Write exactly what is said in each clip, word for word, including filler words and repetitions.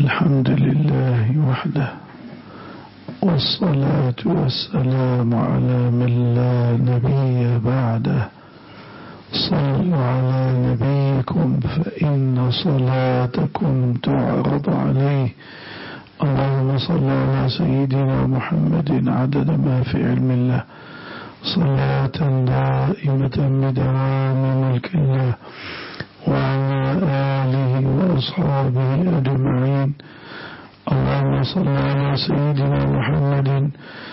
الحمد لله وحده، والصلاة والسلام على من لا نبي بعده. صلوا على نبيكم فإن صلاتكم تعرض عليه. اللهم صل على سيدنا محمد عدد ما في علم الله، صلاة دائمة بدوام ملك الله، وعلى آله وأصحابه أجمعين. اللهم صل على سيدنا محمد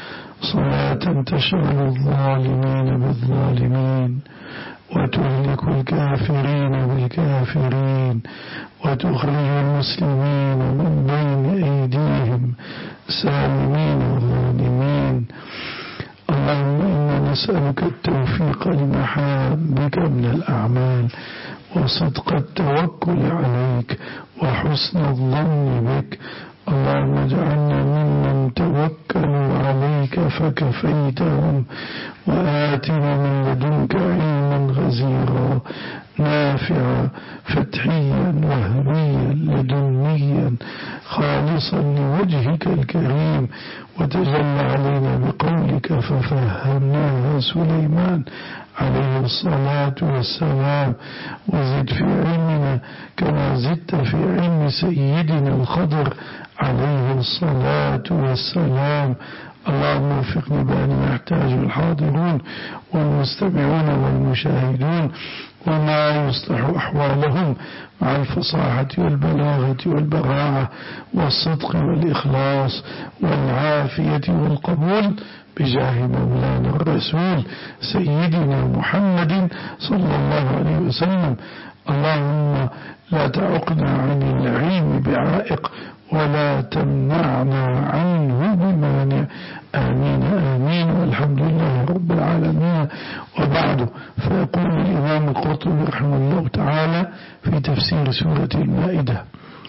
صلاة تشغل الظالمين بالظالمين، وتهلك الكافرين بالكافرين، وتخرج المسلمين من بين أيديهم سالمين غانمين. اللهم إنا نسألك التوفيق لمحابك من الأعمال، وصدق التوكل عليك، وحسن الظن بك. اللهم اجعلنا ممن توكلوا عليك فكفيتهم، وآتنا من لدنك علما غزيرا نافعا فتحيا وهبيا لدنيا خالصا لوجهك الكريم، وتجلى علينا بقولك ففهمناها سليمان عليه الصلاة والسلام. وزد في علمنا كما زدت في علم سيدنا الخضر عليه الصلاة والسلام. اللهم وفقنا بأن يحتاج الحاضرون والمستمعون والمشاهدون، وما يصلح أحوالهم مع الفصاحة والبلاغة والبراعة والصدق والإخلاص والعافية والقبول، بجاه مولانا الرسول سيدنا محمد صلى الله عليه وسلم. اللهم لا تعقنا عن العلم بعائق، ولا تمنعنا عنه بمانع. آمين آمين، والحمد لله رب العالمين. وبعد، فيقول الإمام القرطبي رحمه الله تعالى في تفسير سورة المائدة: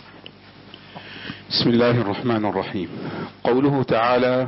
بسم الله الرحمن الرحيم. قوله تعالى: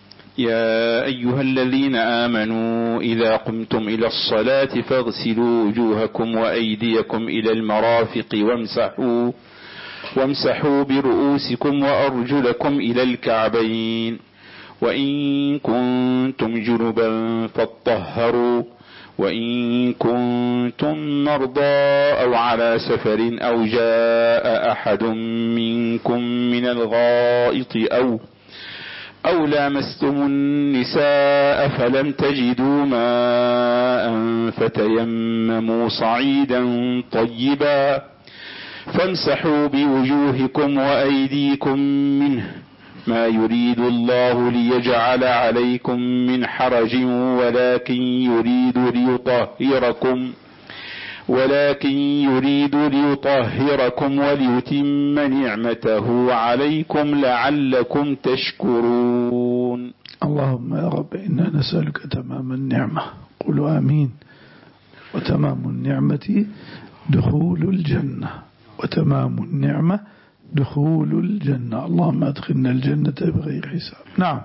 يا أيها الذين آمنوا إذا قمتم إلى الصلاة فاغسلوا وجوهكم وأيديكم إلى المرافق وامسحوا وامسحوا برؤوسكم وأرجلكم إلى الكعبين، وإن كنتم جنبا فاطهروا، وإن كنتم مرضى أو على سفر أو جاء أحد منكم من الغائط أو أو لامستم النساء فلم تجدوا ماء فتيمموا صعيدا طيبا فامسحوا بوجوهكم وأيديكم منه، ما يريد الله ليجعل عليكم من حرج، ولكن يريد ليطهركم ولكن يريد ليطهركم وليتم نعمته عليكم لعلكم تشكرون. اللهم يا رب إنا نسألك تمام النعمة، قولوا آمين. وتمام النعمة دخول الجنة، وتمام النعمة دخول الجنة. اللهم أدخلنا الجنة بغير حساب. نعم.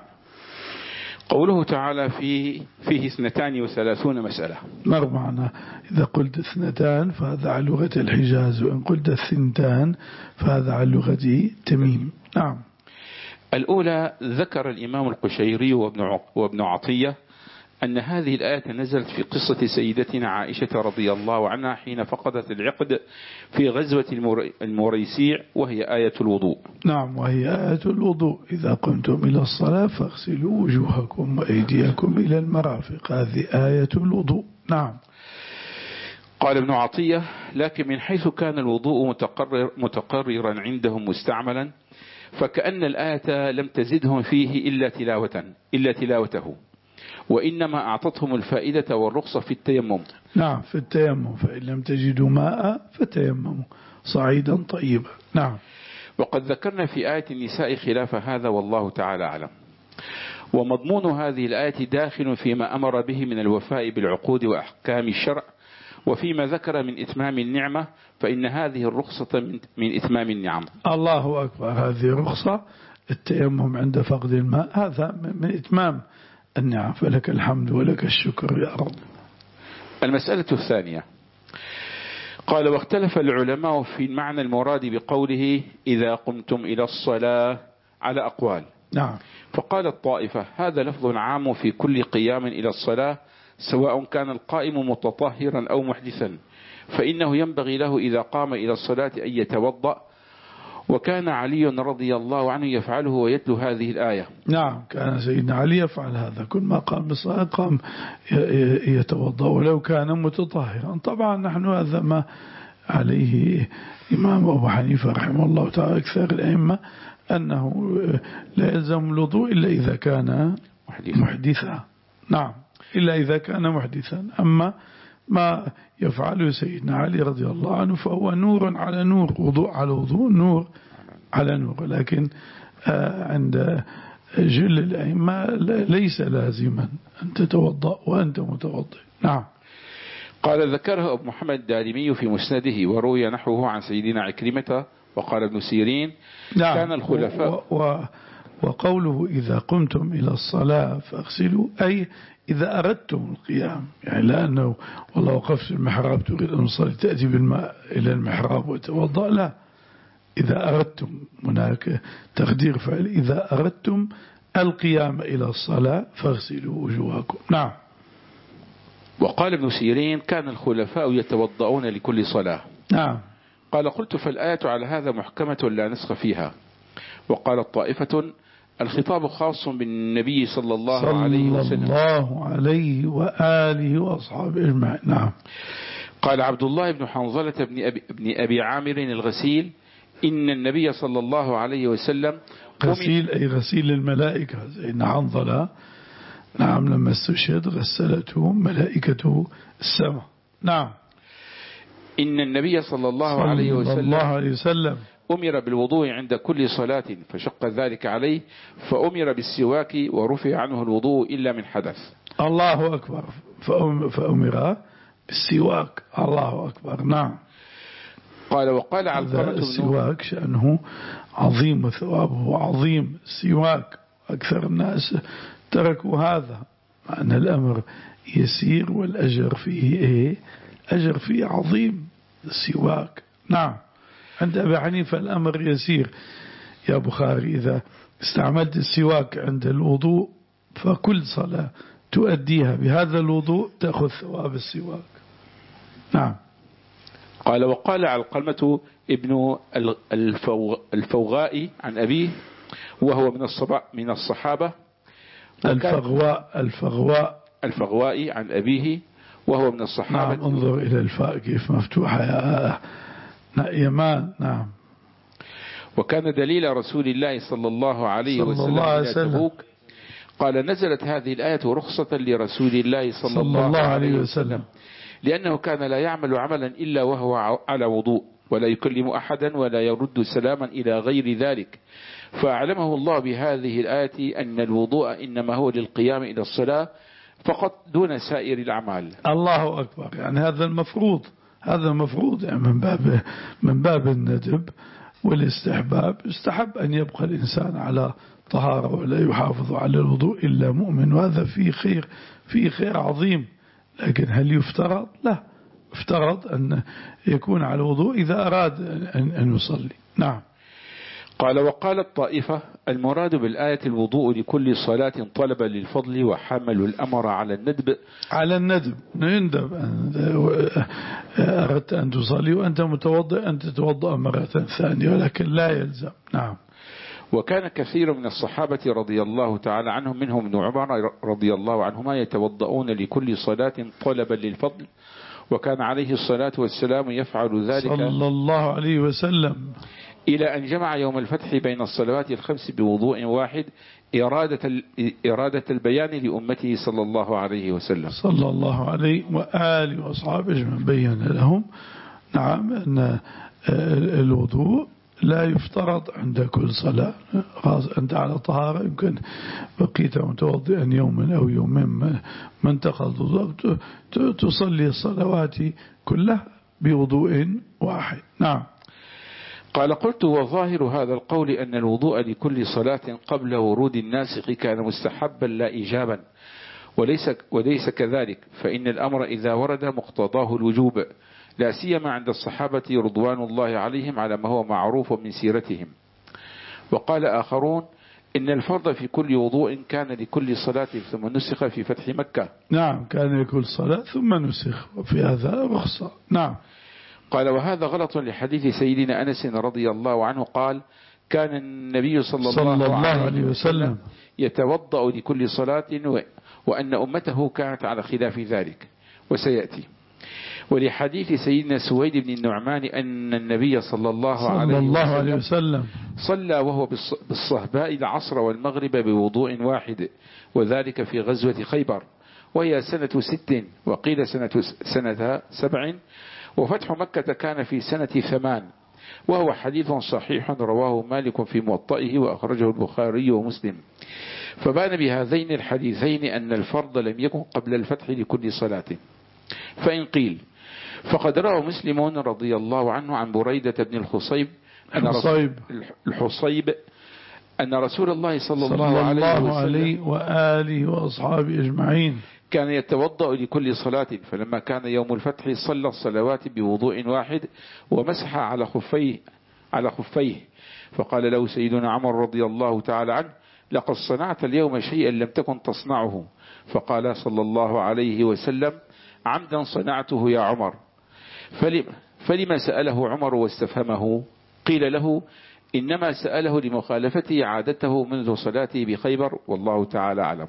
قوله تعالى فيه, فيه اثنتان وثلاثون مسألة. مر معنا إذا قلت اثنتان فهذا على لغة الحجاز، وإن قلت الثنتان فهذا على لغة تميم. نعم. الأولى، ذكر الإمام القشيري وابن, وابن عطية أن هذه الآية نزلت في قصة سيدتنا عائشة رضي الله عنها حين فقدت العقد في غزوة المريسيع، وهي آية الوضوء. نعم، وهي آية الوضوء: إذا قمتم إلى الصلاة فاغسلوا وجوهكم وأيديكم إلى المرافق. هذه آية الوضوء. نعم. قال ابن عطية: لكن من حيث كان الوضوء متقرر متقررا عندهم مستعملا، فكأن الآية لم تزدهم فيه إلا تلاوة إلا تلاوته، وإنما أعطتهم الفائدة والرخصة في التيمم. نعم، في التيمم، فإن لم تجدوا ماء فتيمموا صعيدا طيبا. نعم. وقد ذكرنا في آية النساء خلاف هذا، والله تعالى أعلم. ومضمون هذه الآية داخل فيما أمر به من الوفاء بالعقود وأحكام الشرع، وفيما ذكر من إتمام النعمة، فإن هذه الرخصة من إتمام النعم. الله أكبر، هذه رخصة التيمم عند فقد الماء، هذا من إتمام النعم، فلك الحمد ولك الشكر يا رب. المسألة الثانية، قال واختلف العلماء في معنى المراد بقوله إذا قمتم إلى الصلاة على أقوال. نعم. فقال الطائفة هذا لفظ عام في كل قيام إلى الصلاة سواء كان القائم متطهرا أو محدثا، فإنه ينبغي له إذا قام إلى الصلاة أن يتوضأ، وكان علي رضي الله عنه يفعله ويتلو هذه الآية. نعم، كان سيدنا علي يفعل هذا، كل ما قام بالصلاة قام يتوضأ ولو كان متطهرا. طبعا نحن هذا ما عليه إمام أبو حنيفة رحمه الله تعالى أكثر الأئمة، أنه لا يلزم الوضوء إلا إذا كان محدثا. نعم، إلا إذا كان محدثا. أما ما يفعله سيدنا علي رضي الله عنه فهو نور على نور، وضوء على وضوء، نور على نور. لكن عند جل الأئمة ليس لازما أن تتوضأ وأنت متوضئ. نعم. قال ذكره أبو محمد الدارمي في مسنده وروي نحوه عن سيدنا عكرمة. وقال ابن سيرين نعم. كان الخلفاء و و وقوله إذا قمتم إلى الصلاة فاغسلوا، أي إذا أردتم القيام، يعني لأنه والله وقفت في المحراب تريد أن تصلي تأتي بالماء إلى المحراب وتوضأ، لا، إذا أردتم، هناك تقدير فعل، إذا أردتم القيام إلى الصلاة فاغسلوا وجوهكم. نعم. وقال ابن سيرين كان الخلفاء يتوضؤون لكل صلاة. نعم. قال قلت فالآية على هذا محكمة لا نسخ فيها. وقال الطائفة الخطاب خاص بالنبي صلى الله صلى عليه وسلم صلى الله عليه وآله وأصحابه أجمعين. نعم. قال عبد الله بن حنظلة بن أبي, بن أبي عامر الغسيل إن النبي صلى الله عليه وسلم غسيل أي غسيل الملائكة، إن حنظلة نعم لما استشهد غسلته ملائكته السماء. نعم. إن النبي صلى الله عليه وسلم, صلى الله عليه وسلم أمر بالوضوء عند كل صلاة فشق ذلك عليه، فأمر بالسواك ورفع عنه الوضوء إلا من حدث. الله أكبر. فأمر بالسواك. الله أكبر. نعم. قال وقال علقمة بن السواك شأنه عظيم وثوابه عظيم. السواك أكثر الناس تركوا هذا، مع أن الأمر يسير والأجر فيه إيه؟ أجر فيه عظيم السواك. نعم. عند أبي حنيفة الأمر يسير يا بخاري، إذا استعملت السواك عند الوضوء فكل صلاة تؤديها بهذا الوضوء تأخذ ثواب السواك. نعم. قال وقال علقمة ابن الفوغاء عن أبيه وهو من من الصحابة. الفغواء الفغواء الفغواء عن أبيه وهو من الصحابة. نعم. انظر إلى الفاء كيف مفتوحة يا يمان. نعم. وكان دليل رسول الله صلى الله عليه صلى وسلم الله عليه إلى وسلم. تبوك. قال نزلت هذه الآية رخصة لرسول الله صلى, صلى الله, الله عليه عليه وسلم, وسلم لأنه كان لا يعمل عملا إلا وهو على وضوء، ولا يكلم أحدا ولا يرد سلاما إلى غير ذلك، فأعلمه الله بهذه الآية أن الوضوء إنما هو للقيام إلى الصلاة فقط دون سائر الأعمال. الله أكبر. يعني هذا المفروض، هذا المفروض يعني من باب من باب الندب والاستحباب. استحب أن يبقى الإنسان على طهارة ولا يحافظ على الوضوء إلا مؤمن، وهذا فيه خير، فيه خير عظيم. لكن هل يفترض؟ لا، افترض أن يكون على الوضوء إذا أراد أن يصلي. نعم. قال وقال الطائفة المراد بالآية الوضوء لكل صلاة طلبا للفضل، وحملوا الأمر على الندب. على الندب، يندب. أردت أن تصلي وأنت متوضئ أن تتوضأ مرة ثانية، ولكن لا يلزم. نعم. وكان كثير من الصحابة رضي الله تعالى عنهم منهم ابن عمر رضي الله عنهما يتوضؤون لكل صلاة طلبا للفضل، وكان عليه الصلاة والسلام يفعل ذلك صلى الله عليه وسلم، إلى أن جمع يوم الفتح بين الصلوات الخمس بوضوء واحد إرادة, إرادة البيان لأمته صلى الله عليه وسلم. صلى الله عليه وآله وأصحابه أجمعين. بين لهم نعم أن الوضوء لا يفترض عند كل صلاة، خاص أنت على طهارة يمكن بقيت متوضئا يوما أو يومين ما انتقل الوضوء تصلي الصلوات كلها بوضوء واحد. نعم. قال قلت وظاهر هذا القول أن الوضوء لكل صلاة قبل ورود الناسخ كان مستحبا لا إيجابا، وليس, وليس كذلك، فإن الأمر إذا ورد مقتضاه الوجوب، لا سيما عند الصحابة رضوان الله عليهم على ما هو معروف من سيرتهم. وقال آخرون إن الفرض في كل وضوء كان لكل صلاة ثم نسخ في فتح مكة. نعم كان لكل صلاة ثم نسخ، وفي هذا رخصة. نعم. قال وهذا غلط لحديث سيدنا أنس رضي الله عنه قال كان النبي صلى, صلى الله, الله عليه وسلم يتوضأ لكل صلاة وأن أمته كانت على خلاف ذلك وسيأتي. ولحديث سيدنا سويد بن النعمان أن النبي صلى الله, صلى عليه, الله وسلم عليه وسلم صلى وهو بالصهباء العصر والمغرب بوضوء واحد، وذلك في غزوة خيبر وهي سنة ست وقيل سنة, سنة سبع، وفتح مكة كان في سنة ثمان، وهو حديث صحيح رواه مالك في موطئه وأخرجه البخاري ومسلم. فبان بهذين الحديثين أن الفرض لم يكن قبل الفتح لكل صلاة. فإن قيل فقد روى مسلم رضي الله عنه عن بريدة بن الحصيب أن الحصيب الحصيب أن رسول الله صلى, صلى الله, الله عليه, عليه وآله وأصحابه أجمعين كان يتوضأ لكل صلاة، فلما كان يوم الفتح صلى الصلوات بوضوء واحد ومسح على خفيه على خفيه فقال له سيدنا عمر رضي الله تعالى عنه لقد صنعت اليوم شيئا لم تكن تصنعه، فقال صلى الله عليه وسلم عمدا صنعته يا عمر. فلما, فلما سأله عمر واستفهمه؟ قيل له إنما سأله لمخالفته عادته منذ صلاته بخيبر والله تعالى أعلم.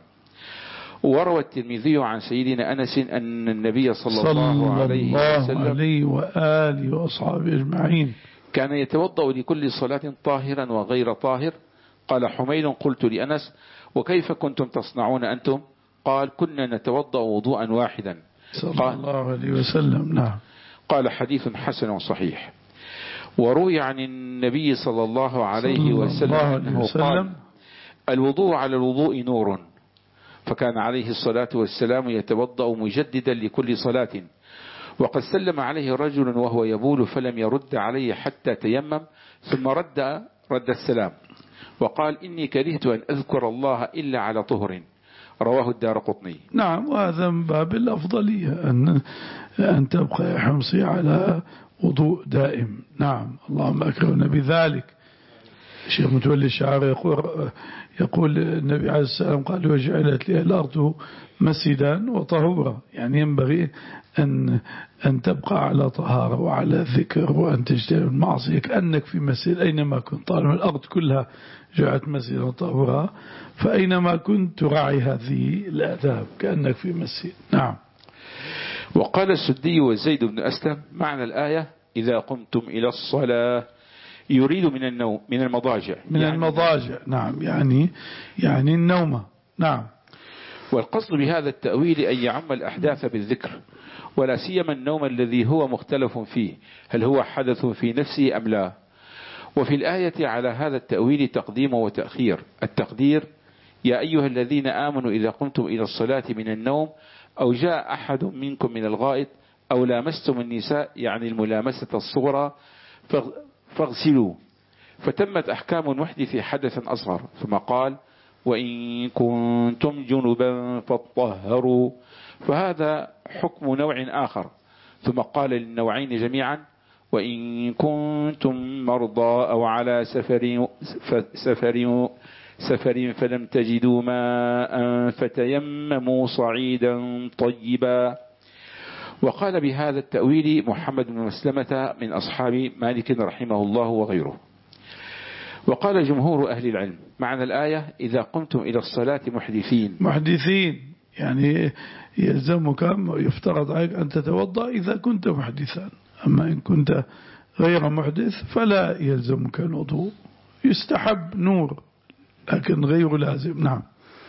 وروى الترمذي عن سيدنا أنس أن النبي صلى, صلى الله عليه وسلم عليه وآله وأصحابه أجمعين كان يتوضأ لكل صلاة طاهرا وغير طاهر. قال حميد قلت لأنس وكيف كنتم تصنعون أنتم؟ قال كنا نتوضأ وضوءا واحدا صلى الله عليه وسلم. نعم. قال حديث حسن صحيح. وروي عن النبي صلى الله عليه وسلم أنه قال الوضوء على الوضوء نور، فكان عليه الصلاة والسلام يتوضأ مجددا لكل صلاة. وقد سلم عليه رجل وهو يبول فلم يرد عليه حتى تيمم ثم رد رد السلام وقال إني كرهت أن أذكر الله إلا على طهر، رواه الدارقطني. نعم. وهذا من باب الأفضلية أن, أن تبقى حمصي على وضوء دائم. نعم. اللهم أكرمنا بذلك. الشيخ متولي الشعر يقول, يقول النبي عليه السلام قال وجعلت لي الأرض مسجدا وطهورا، يعني ينبغي أن, أن تبقى على طهارة وعلى ذكر وأن تجتنب المعصية كأنك في مسجد أينما كنت. طالما الأرض كلها جعلت مسجدا وطهورا فأينما كنت تراعي هذه الآداب كأنك في مسجد. نعم. وقال السدي وزيد بن أسلم معنى الآية إذا قمتم إلى الصلاة يريد من النوم من المضاجع من يعني المضاجع. نعم. يعني يعني النوم. نعم. والقصد بهذا التأويل أن يعم الأحداث بالذكر، ولا سيما النوم الذي هو مختلف فيه هل هو حدث في نفسه أم لا. وفي الآية على هذا التأويل تقديم وتأخير. التقدير يا أيها الذين آمنوا إذا قمتم إلى الصلاة من النوم أو جاء أحد منكم من الغائط أو لامستم النساء يعني الملامسة الصغرى فاغسلوا، فتمت أحكام المحدث حدثا أصغر. ثم قال وإن كنتم جنبا فاطهروا، فهذا حكم نوع آخر. ثم قال للنوعين جميعا وإن كنتم مرضى أو على سفر سفر سفر فلم تجدوا ماء فتيمموا صعيدا طيبا. وقال بهذا التأويل محمد بن مسلمة من أصحاب مالك رحمه الله وغيره. وقال جمهور أهل العلم معنى الآية إذا قمتم إلى الصلاة محدثين محدثين يعني يلزمك يفترض عليك أن تتوضأ إذا كنت محدثا، أما إن كنت غير محدث فلا يلزمك الوضوء، يستحب نور لكن غير لازم. نعم.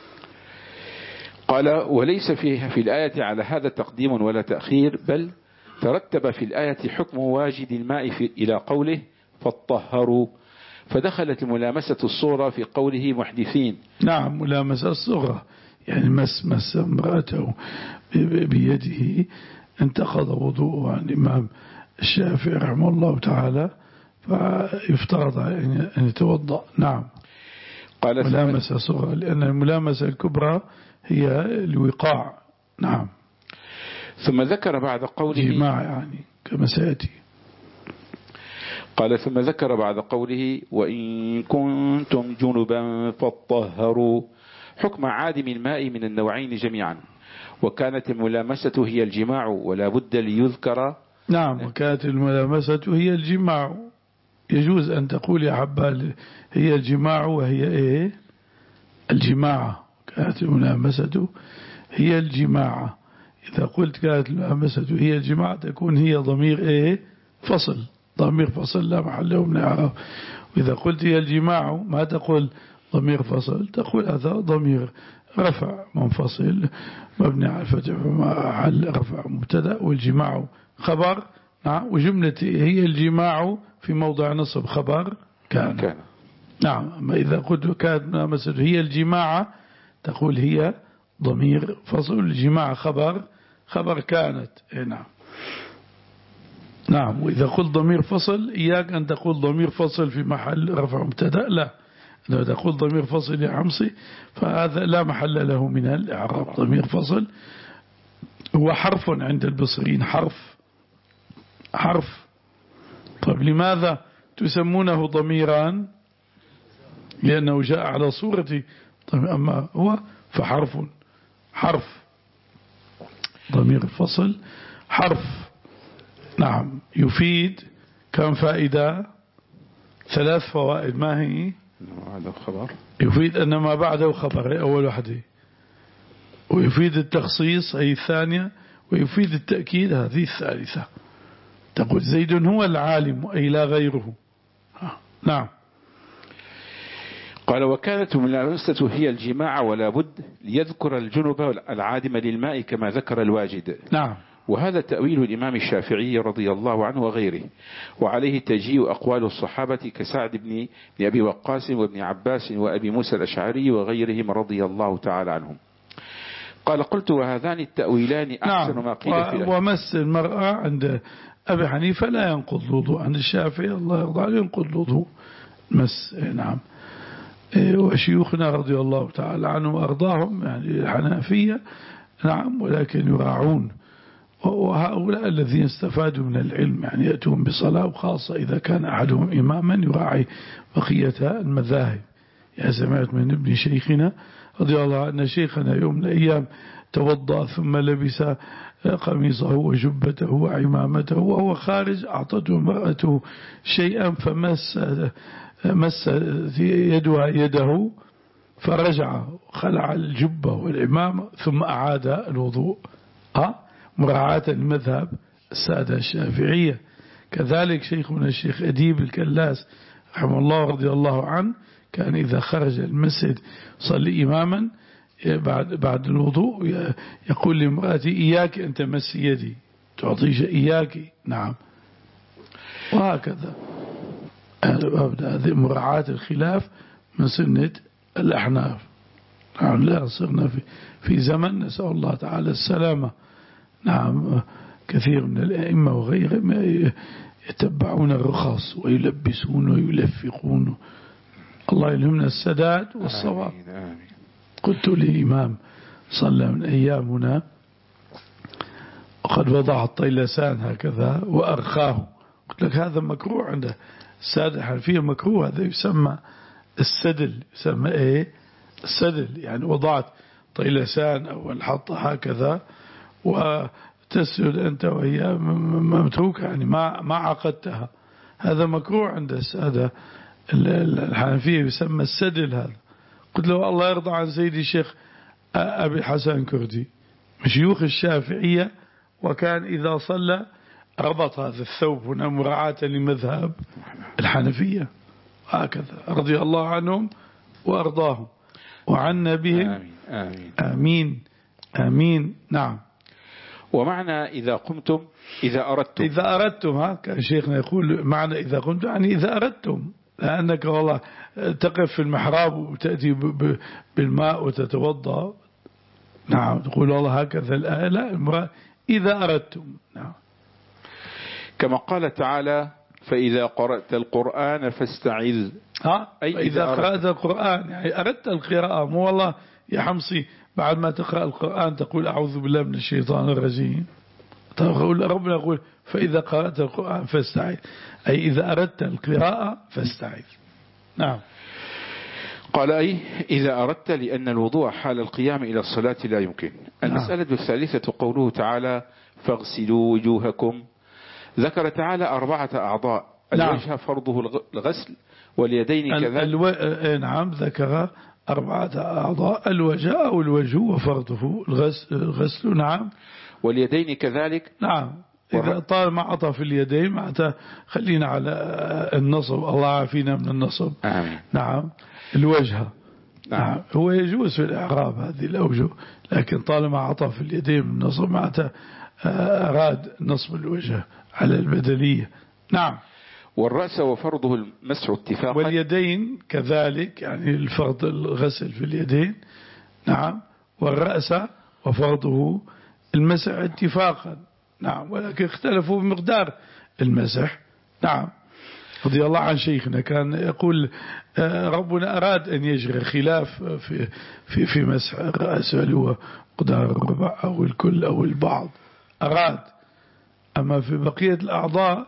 قال وليس فيها في الآية على هذا تقديم ولا تأخير، بل ترتب في الآية حكم واجد الماء في إلى قوله فاطهروا، فدخلت الملامسة الصغرى في قوله محدثين. نعم. ملامسة الصغرى يعني مس مس امرأته بيده انتقض وضوءه عن الإمام الشافعي رحمه الله تعالى، فيفترض أن يتوضأ. نعم. قال ملامسة صغرى لأن الملامسة الكبرى هي الوقاع. نعم. ثم ذكر بعد قوله جماع يعني كما سيأتي. قال ثم ذكر بعد قوله وإن كنتم جنبا فاطهروا حكم عادم الماء من النوعين جميعا، وكانت الملامسة هي الجماع ولا بد ليذكر. نعم، وكانت الملامسة هي الجماع، يجوز أن تقول يا حبال هي الجماع وهي إيه الجماعة. كانت الملامسة هي الجماعة، إذا قلت كانت الملامسة هي الجماعة تكون هي ضمير إيه فصل، ضمير فصل لا محل له من الإعراب. وإذا قلت هي الجماع ما تقول ضمير فصل، تقول هذا ضمير رفع منفصل مبني على الفتح محل رفع مبتدا، والجماع خبر. نعم، وجملة هي الجماع في موضع نصب خبر كان, كان. نعم، أما إذا قلت كانت ملامسة هي الجماعة تقول هي ضمير فصل، الجماعة خبر خبر كانت. نعم نعم. وإذا قلت ضمير فصل إياك أن تقول ضمير فصل في محل رفع مبتدا، لا، إذا تقول ضمير فصل يا عمصي فهذا لا محل له من الإعراب. ضمير فصل هو حرف عند البصريين، حرف حرف. طيب لماذا تسمونه ضميران؟ لأنه جاء على صورة، أما هو فحرف حرف ضمير الفصل حرف. نعم، يفيد كم فائدة؟ ثلاث فوائد. ما هي؟ خبر. يفيد أن ما بعده خبر أول وحده، ويفيد التخصيص أي الثانية، ويفيد التأكيد هذه الثالثة. تقول زيد هو العالم أي لا غيره. نعم. قال وكانت الملامسة هي الجماع ولا بد ليذكر الجنب العادم للماء كما ذكر الواجد. نعم. وهذا تأويل الإمام الشافعي رضي الله عنه وغيره، وعليه تجيء أقوال الصحابة كسعد بن أبي وقاص وابن عباس وأبي موسى الأشعري وغيرهم رضي الله تعالى عنهم. قال قلت وهذان التأويلان أحسن نعم. ما قيل في ومس المرأة عند أبي حنيفة لا ينقض الوضوء، عند الشافعي الله يرضى عليه ينقض الوضوء مس. نعم. وشيوخنا رضي الله تعالى عنهم وأرضاهم يعني الحنفية نعم، ولكن يراعون، وهؤلاء الذين استفادوا من العلم يعني يأتون بصلاة، وخاصة إذا كان أحدهم إماما يراعي بقية المذاهب. يا سمعت من ابن شيخنا رضي الله عنه، شيخنا يوم من الأيام توضأ ثم لبس قميصه وجبته وعمامته وهو خارج، أعطته امرأته شيئا فمس مس يدها يده فرجع خلع الجبة والعمامة ثم أعاد الوضوء. أه؟ مراعاة المذهب السادة الشافعية. كذلك شيخنا الشيخ أديب الكلاس رحمه الله رضي الله عنه كان إذا خرج المسجد صلي إماما بعد بعد الوضوء يقول لامرأتي إياك أن تمس يدي، تعطيش إياك. نعم. وهكذا هذه مراعاة الخلاف من سنة الأحناف. نعم. لا صرنا في في زمن نسأل الله تعالى السلامة. نعم. كثير من الأئمة وغيرهم يتبعون الرخص ويلبسون ويلفقون. الله يلهمنا السداد والصواب. قلت للإمام صلى من أيامنا وقد وضع الطيلسان هكذا وأرخاه، قلت لك هذا مكروه عند السادة الحنفية، مكروه، هذا يسمى السدل. يسمى إيه السدل؟ يعني وضعت طيلسان أو الحط هكذا وتسجد أنت وهي متروكة، يعني ما ما عقدتها، هذا مكروه عند السادة الحنفية، يسمى السدل هذا. قلت له الله يرضى عن سيدي الشيخ أبي الحسن كردي شيوخ الشافعية، وكان إذا صلى ربط هذا الثوب هنا مراعاة لمذهب الحنفية هكذا رضي الله عنهم وأرضاهم وعنا بهم. آمين آمين آمين آمين. نعم. ومعنى إذا قمتم إذا أردتم إذا أردتم، ها كان شيخنا يقول معنى إذا قمتم يعني إذا أردتم، لأنك والله تقف في المحراب وتأتي بالماء وتتوضأ. نعم. تقول والله هكذا الآية، لا، إذا أردتم. نعم. كما قال تعالى فإذا قرأت القرآن فاستعذ. ها أي إذا قرأت القرآن يعني أردت القراءة، مو والله يا حمصي بعد ما تقرأ القرآن تقول أعوذ بالله من الشيطان الرجيم، ربنا يقول فإذا قرأت القرآن فاستعذ، أي إذا أردت القراءة فاستعذ. نعم. قال أي إذا أردت، لأن الوضوء حال القيام إلى الصلاة لا يمكن. المسألة الثالثة قوله تعالى فاغسلوا وجوهكم. ذكر تعالى أربعة أعضاء. الوجه نعم. فرضه الغسل، واليدين كذلك. الو... نعم ذكر أربعة أعضاء، الوجه أو الوجه وفرضه الغسل, الغسل. نعم. واليدين كذلك. نعم. إذا طال ما عطف اليدين معناته خلينا على النصب، الله عافينا من النصب. آمين. نعم. الوجه نعم. نعم. هو يجوز في الإعراب هذه الأوجه، لكن طالما عطف اليدين من النصب معناته أراد نصب الوجه على البدلية. نعم. والرأس وفرضه المسح اتفاقا. واليدين كذلك، يعني الفرض الغسل في اليدين. نعم. والرأس وفرضه المسح اتفاقا. نعم. ولكن اختلفوا بمقدار المسح. نعم. رضي الله عن شيخنا كان يقول ربنا أراد أن يجري خلاف في في في مسح الرأس، هل هو مقدار الربع أو الكل أو البعض، أراد. أما في بقية الأعضاء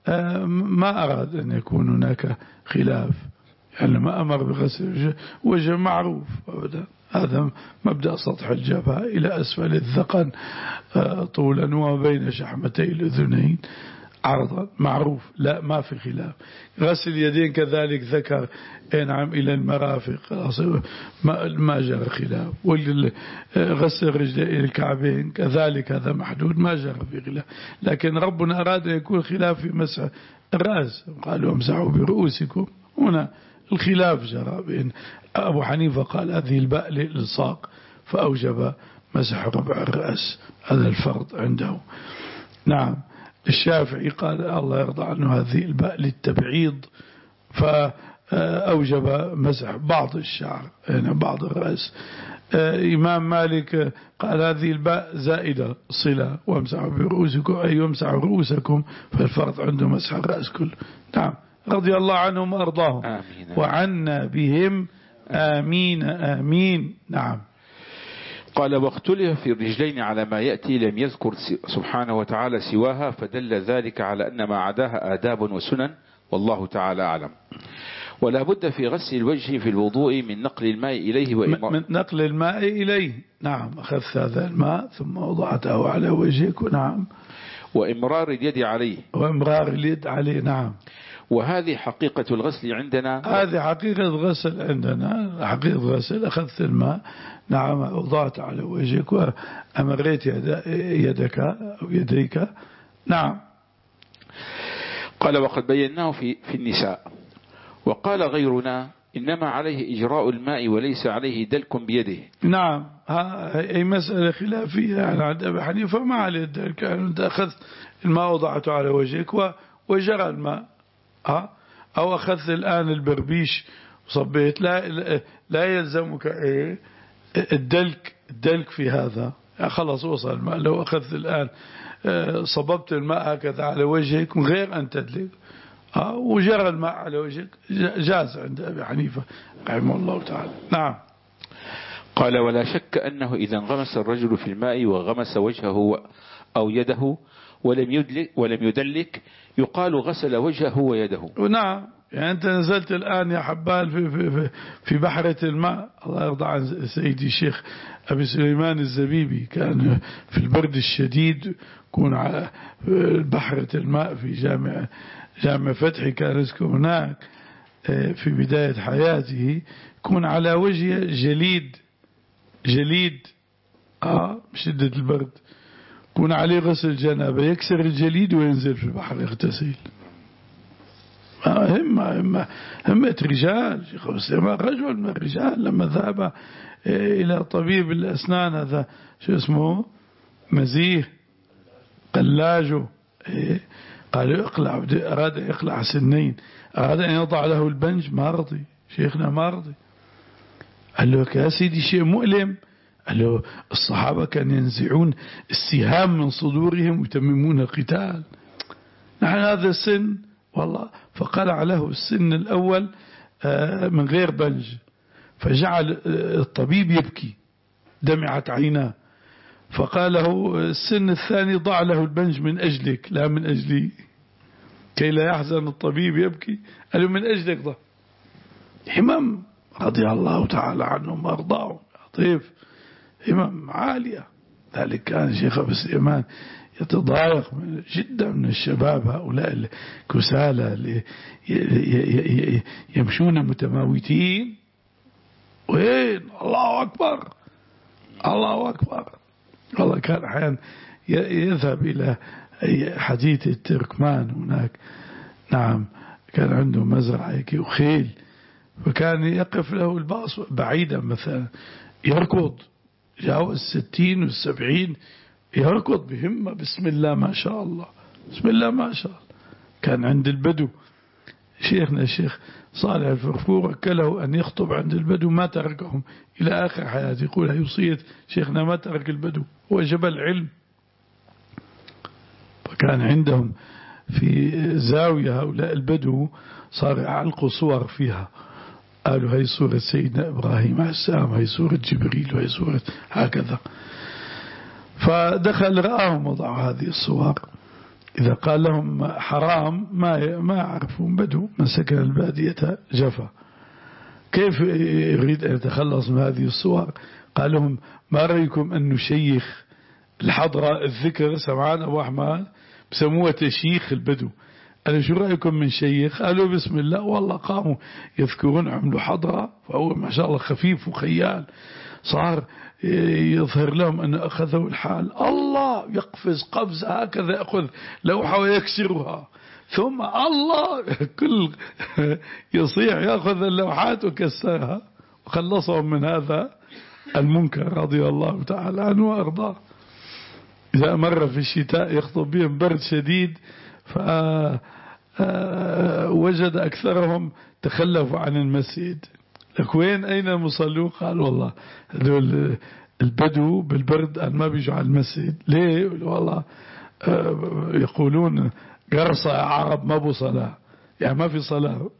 ما أراد أن يكون هناك خلاف، يعني ما أمر بغسل الوجه، وجه معروف أبدا، هذا مبدأ سطح الجبهة إلى أسفل الذقن طولا وما بين شحمتي الأذنين عرضا معروف، لا ما في خلاف. غسل اليدين كذلك ذكر نعم إلى المرافق ما جرى خلاف. وغسل الرجلين إلى الكعبين كذلك هذا محدود ما جرى في خلاف. لكن ربنا أراد أن يكون خلاف في مسح الرأس، قالوا امسحوا برؤوسكم، هنا الخلاف جرى بين أبو حنيفة قال هذه الباء للإلصاق فأوجب مسح ربع الرأس، هذا الفرض عنده. نعم. الشافعي قال الله يرضى عنه هذه الباء للتبعيض فأوجب مسح بعض الشعر يعني بعض الرأس. إمام مالك قال هذه الباء زائدة صلة وامسحوا برؤوسكم أي يمسحوا رؤوسكم، فالفرض عنده مسح الرأس كله. نعم. رضي الله عنهم وأرضاهم. آمين. وعنا بهم آمين آمين. نعم. قال واختلف في الرجلين على ما يأتي، لم يذكر سبحانه وتعالى سواها، فدل ذلك على أن ما عداها آداب وسنن، والله تعالى أعلم. ولا بد في غسل الوجه في الوضوء من نقل الماء إليه وإمرار من نقل الماء إليه. نعم. أخذت هذا الماء ثم وضعته على وجهك. نعم. وإمرار اليد عليه. وإمرار اليد عليه. نعم. وهذه حقيقة الغسل عندنا. هذه حقيقة الغسل عندنا، حقيقة الغسل أخذت الماء نعم وضعت على وجهك وأمريت يدك أو يديك. نعم. قال وقد بيناه في, في النساء. وقال غيرنا إنما عليه إجراء الماء وليس عليه دلك بيده. نعم. أي مسألة خلافية يعني عند أبي حنيفة ما عليه الدلك، يعني أنت أخذت الماء وضعته على وجهك وجرى الماء، ها أو أخذت الآن البربيش وصبيت، لا لا يلزمك إيه الدلك الدلك في هذا، يعني خلاص وصل الماء. لو أخذت الآن صببت الماء هكذا على وجهك من غير أن تدلك وجرى الماء على وجهك جاز عند أبي حنيفة رحمه الله تعالى. نعم. قال ولا شك أنه إذا انغمس الرجل في الماء وغمس وجهه أو يده ولم يدلك, ولم يدلك يقال غسل وجهه ويده. نعم. يعني أنت نزلت الآن يا حبال في, في, في بحرة الماء، الله يرضى عن سيدي الشيخ أبي سليمان الزبيبي، كان في البرد الشديد يكون على بحرة الماء في جامع جامع فتحي، كان يسكن هناك في بداية حياته، يكون على وجهه جليد جليد آه بشدة البرد، يكون عليه غسل جنابه، يكسر الجليد وينزل في البحر يغتسل. همة همة همة رجال شيخ مسلم، رجل من الرجال لما ذهب إلى طبيب الأسنان هذا شو اسمه مزيه قلاجه، قال اقلع، أراد أن يقلع سنين، أراد أن يضع له البنج ما رضي، شيخنا ما رضي. قال له يا سيدي شيء مؤلم، قال له الصحابة كانوا ينزعون السهام من صدورهم ويتممون القتال، نحن هذا السن والله. فقلع له السن الأول من غير بنج، فجعل الطبيب يبكي، دمعت عيناه، فقال له السن الثاني ضع له البنج من أجلك لا من أجلي كي لا يحزن الطبيب يبكي. قال له من أجلك ضع. همم رضي الله تعالى عنهم وأرضاهم طيف همم عالية. ذلك كان شيخ أبو سليمان يتضايق جدا من الشباب هؤلاء الكسالى اللي يمشون متماوتين. وين الله أكبر الله أكبر. والله كان أحيانا يذهب إلى حديث التركمان هناك. نعم كان عنده مزرعة وخيل فكان يقف له الباص بعيدا مثلا يركض جاوز الستين والسبعين يركض بهمة بسم الله ما شاء الله بسم الله ما شاء الله. كان عند البدو شيخنا الشيخ صالح الفرفور أكله أن يخطب عند البدو ما تركهم إلى آخر حياته. يقول هيوصية شيخنا ما ترك البدو هو جبل علم. فكان عندهم في زاوية هؤلاء البدو صار يعلقوا صور فيها قالوا هي صورة سيدنا إبراهيم عليه السلام هي صورة جبريل وهي صورة هكذا. فدخل رآهم وضعوا هذه الصور. إذا قال لهم حرام ما ما يعرفون بدو من سكن البادية جفا كيف يريد أن يتخلص من هذه الصور. قال لهم ما رأيكم أن نشيخ الحضرة الذكر سمعان أبو أحمد بسموه تشيخ البدو. قالوا شو رأيكم من شيخ قالوا بسم الله. والله قاموا يذكرون عملوا حضرة فهو ما شاء الله خفيف وخيال صار يظهر لهم أن أخذوا الحال الله يقفز قفز هكذا يأخذ لوحة ويكسرها ثم الله كل يصيح يأخذ اللوحات وكسرها وخلصهم من هذا المنكر رضي الله تعالى عنه وأرضاه. إذا مر في الشتاء يخطب بهم برد شديد فوجد أكثرهم تخلفوا عن المسجد. لك وين أين المصلون قال والله هذول البدو بالبرد أن ما بيجوا على المسجد. ليه والله يقولون قرصة يا عرب ما بو صلاة يعني ما في صلاة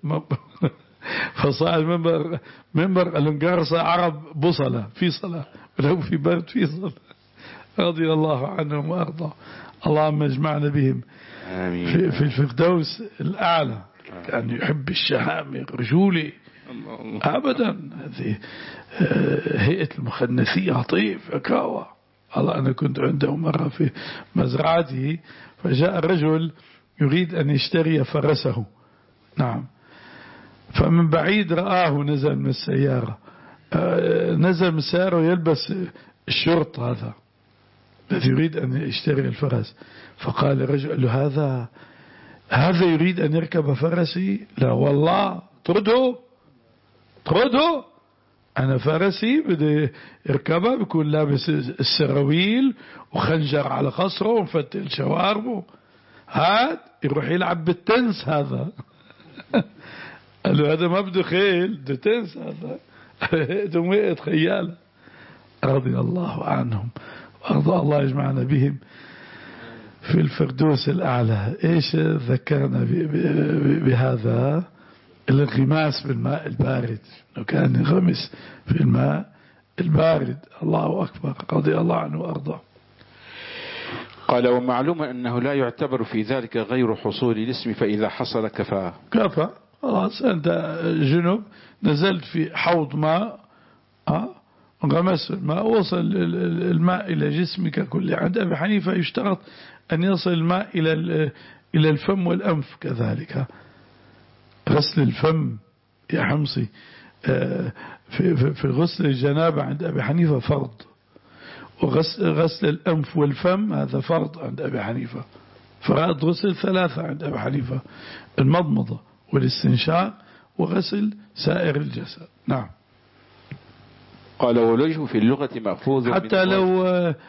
فصاع المنبر منبر قال لهم قرصة يا عرب بو صلاة في صلاة ولو في برد في صلاة رضي الله عنهم وأرضاه. اللهم اجمعنا بهم في, في الفردوس الأعلى. كان يحب الشهامة رجولي أبدا. هذه هيئة المخنثية عطيف أكاوى. الله أنا كنت عنده مرة في مزرعته فجاء الرجل يريد أن يشتري فرسه. نعم فمن بعيد رآه نزل من السيارة نزل من السيارة ويلبس الشرط هذا الذي يريد أن يشتري الفرس. فقال الرجل له هذا هذا يريد أن يركب فرسي. لا والله طرده طرده أنا فرسي بدي يركبها بيكون لابس السراويل وخنجر على قصره ومفتل شواربه هاد يروح يلعب بالتنس هذا. قال له هذا ما بده خيل بده تنس هذا دموية خيالة رضي الله عنهم وأرضى الله يجمعنا بهم في الفردوس الأعلى. إيش ذكرنا بهذا الانغماس بالماء البارد لو كان ينغمس في الماء البارد. الله أكبر رضي الله عنه وأرضاه. قال ومعلوم أنه لا يعتبر في ذلك غير حصول الاسم فإذا حصل كفى كفى خلاص أنت جنوب نزلت في حوض ماء أه انغمس الماء وصل الماء إلى جسمك كله. عند أبي حنيفة يشترط أن يصل الماء إلى إلى الفم والأنف كذلك. غسل الفم يا حمصي في في غسل الجنابة عند أبي حنيفة فرض وغسل الأنف والفم هذا فرض عند أبي حنيفة. فرائض غسل ثلاثة عند أبي حنيفة المضمضة والاستنشاق وغسل سائر الجسد. نعم قال والوجه في اللغة مأخوذ حتى لو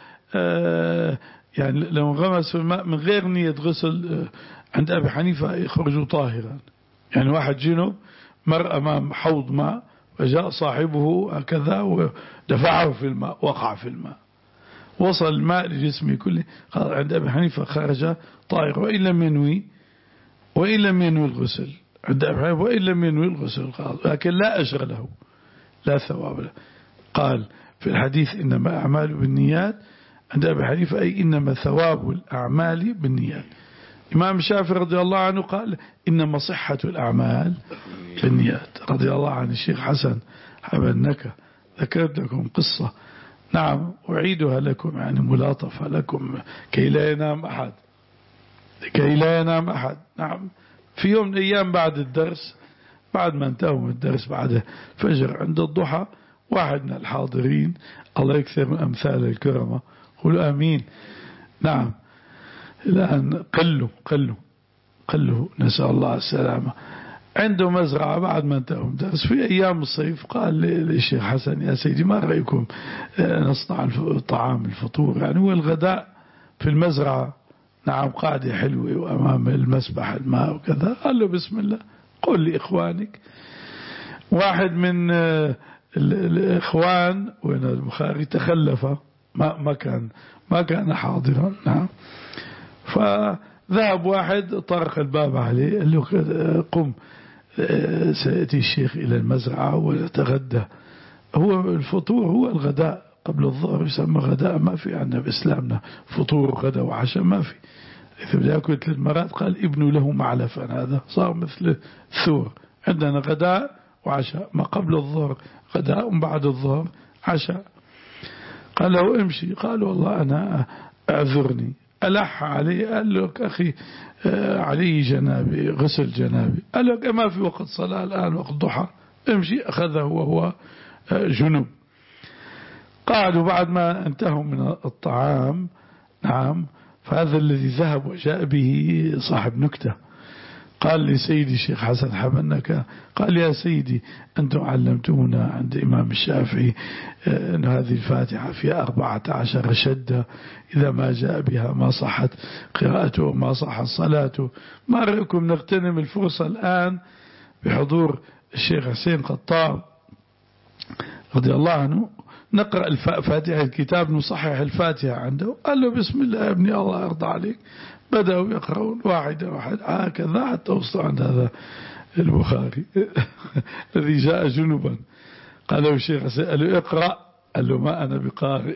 آه يعني لو غمس في الماء من غير نية غسل عند أبي حنيفة يخرج طاهرا. يعني واحد جنوب مر أمام حوض ماء وجاء صاحبه هكذا ودفعه في الماء وقع في الماء وصل الماء لجسمه كله عند أبي حنيفة خرج طاهر وإن لم ينوي وإن لم ينوي الغسل عند أبي حنيفة وإن لم ينوي الغسل لكن لا أجر له لا ثواب له. قال في الحديث إنما أعمال بالنيات عند أبي حنيفة أي إنما ثواب الأعمال بالنيات. إمام الشافعي رضي الله عنه قال إنما صحة الأعمال بالنيات. رضي الله عن الشيخ حسن حبنك ذكرت لكم قصة، نعم أعيدها لكم يعني ملاطفة لكم كي لا ينام أحد، كي لا ينام أحد. نعم في يوم من الأيام بعد الدرس، بعد ما انتهوا من الدرس بعد فجر عند الضحى، واحد من الحاضرين الله يكثر من أمثال الكرمة قولوا آمين، نعم الآن قلوا قلوا قلوا نسأل الله السلامة، عنده مزرعة بعد ما انتهوا من الدرس في أيام الصيف، قال للشيخ حسن يا سيدي ما رأيكم نصنع طعام الفطور يعني والغداء في المزرعة، نعم قاعدة حلوة وأمام المسبح الماء وكذا. قال له بسم الله قل لإخوانك. واحد من الإخوان وين البخاري تخلف ما ما كان ما كان حاضرا، نعم فذهب واحد طرق الباب عليه قال له قم سيأتي الشيخ إلى المزرعة ويتغدى. هو الفطور هو الغداء قبل الظهر يسمى غداء، ما في عندنا بإسلامنا فطور وغداء وعشاء ما في. إذا بدي أكل ثلاث مرات قال ابنوا له معلفا، هذا صار مثل الثور. عندنا غداء وعشاء، ما قبل الظهر غداء وبعد الظهر عشاء. قال له امشي، قال والله أنا أعذرني. ألح عليه قال له أخي علي جنابي غسل جنابي، قال له ما في وقت صلاة الآن وقت ضحى، امشي. أخذه وهو جنوب. قعدوا بعد ما انتهوا من الطعام، نعم فهذا الذي ذهب وجاء به صاحب نكتة، قال لي سيدي الشيخ حسن حبنك، قال يا سيدي أنتم علمتونا عند إمام الشافعي أن هذه الفاتحة فيها أربعة عشر شدة، إذا ما جاء بها ما صحت قراءته وما صحت صلاته. ما رأيكم نغتنم الفرصة الآن بحضور الشيخ حسين قطار رضي الله عنه نقرأ الفاتحة الكتاب نصحح الفاتحة عنده. قال له بسم الله يا ابني الله يرضى عليك. بدأوا يقرؤون واحدة واحد هكذا حتى وصلوا عند هذا البخاري الذي جاء جنوبا. قال له الشيخ حسين قال له اقرأ، قال له ما أنا بقارئ.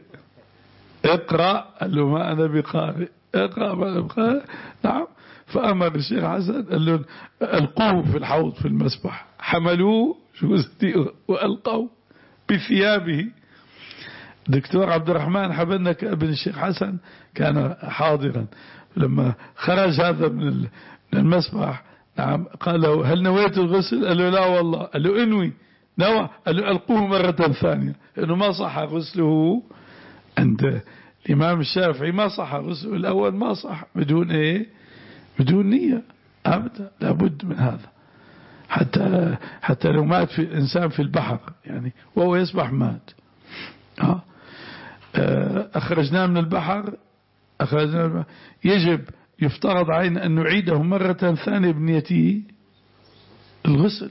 اقرأ، قال له ما أنا بقارئ. اقرأ ما أنا بقارئ. نعم فأمر الشيخ حسن قال له ألقوه في الحوض في المسبح، حملوه شو وألقوه بثيابه. دكتور عبد الرحمن حبنك ابن الشيخ حسن كان حاضرا لما خرج هذا من المسبح، نعم قال له هل نويت الغسل؟ قال له لا والله. قال له انوي. نوى. قال له ألقوه مرة ثانية، انه ما صح غسله عند الإمام الشافعي، ما صح غسله الأول، ما صح بدون ايه بدون نية أبدا، لابد من هذا. حتى حتى لو مات في إنسان في البحر يعني وهو يسبح مات، ها أخرجناه من البحر أخرجناه من البحر يجب يفترض علينا أن نعيده مرة ثانية بنيته الغسل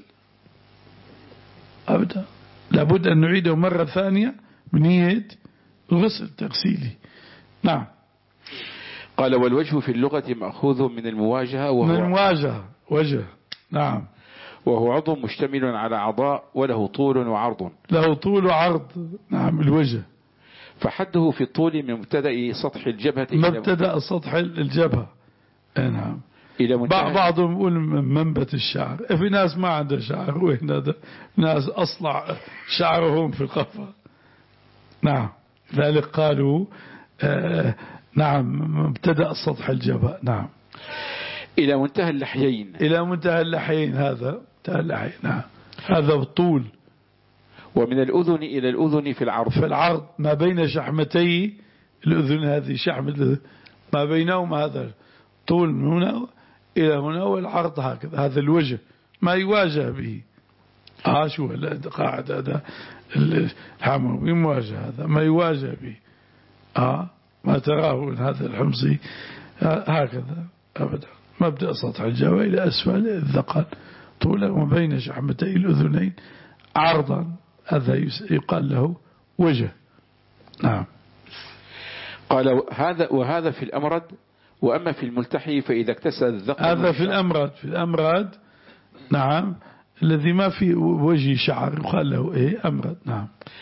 أبدا، لابد أن نعيده مرة ثانية بنية الغسل تغسيله. نعم. قال والوجه في اللغة مأخوذ من المواجهة، وهو من المواجهة وجه، نعم، وهو عضو مشتمل على أعضاء وله طول وعرض. له طول وعرض، نعم الوجه. فحده في الطول من مبتدأ سطح الجبهة مبتدأ سطح الجبهة، نعم. إلى بعضهم يقول منبت الشعر، في ناس ما عنده شعر، وهنا ناس أصلع شعرهم في القفا، نعم ذلك قالوا آه نعم مبتدأ سطح الجبهة، نعم. إلى منتهى اللحيين، إلى منتهى اللحيين، هذا منتهى اللحيين، نعم هذا الطول. ومن الأذن إلى الأذن في العرض، في العرض ما بين شحمتي الأذن، هذه شحمة ما بينهم، هذا طول من هنا إلى هنا، والعرض هكذا، هذا الوجه ما يواجه به. آه شو قاعد هذا الحمر يواجه، هذا ما يواجه به، آه ما تراه هذا الحمصي هكذا أبدا. مبدأ سطح الجبهة إلى أسفل الذقن طولا وما بين شحمتي الأذنين عرضا، هذا يقال له وجه، نعم. قال هذا وهذا في الأمرد، وأما في الملتحي فإذا اكتسى الذقن، هذا في الأمرد، في الأمرد نعم الذي ما في وجه شعر يقال له إيه أمرد، نعم.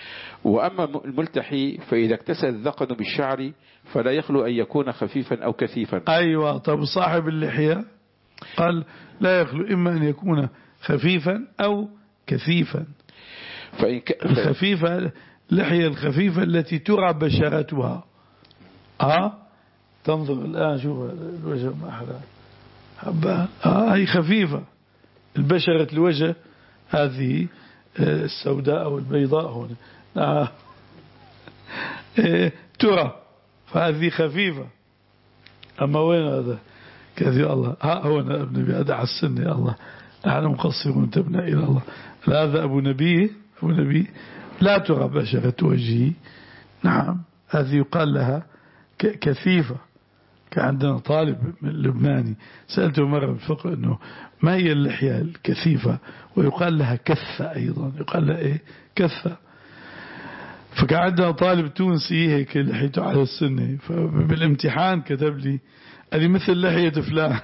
وأما الملتحي فإذا اكتسى الذقن بالشعر فلا يخلو أن يكون خفيفا أو كثيفا. أيوة. طب صاحب اللحية قال لا يخلو إما أن يكون خفيفا أو كثيفا. فإن ك... الخفيفة اللحية الخفيفة التي ترى بشرتها. آه تنظر الآن شوف الوجه ما أحلى حبة. آه هي خفيفة البشرة الوجه هذه السوداء أو البيضاء هنا آه. إيه ترى فهذه خفيفة. أما وين هذا كذي الله ها هنا ابن نبي هذا حسن يا الله نحن مقصرون تبنى إلى الله. هذا أبو نبي أبو نبي لا ترى بشرة وجهه. نعم هذه يقال لها كثيفة. كان عندنا طالب من لبناني سألته مرة بالفقه أنه ما هي اللحية الكثيفة ويقال لها كثة أيضا يقال لها إيه كثة. فكان عندنا طالب تونسي هيك لحيته على السنة فبالامتحان كتب لي هذه مثل لحية فلان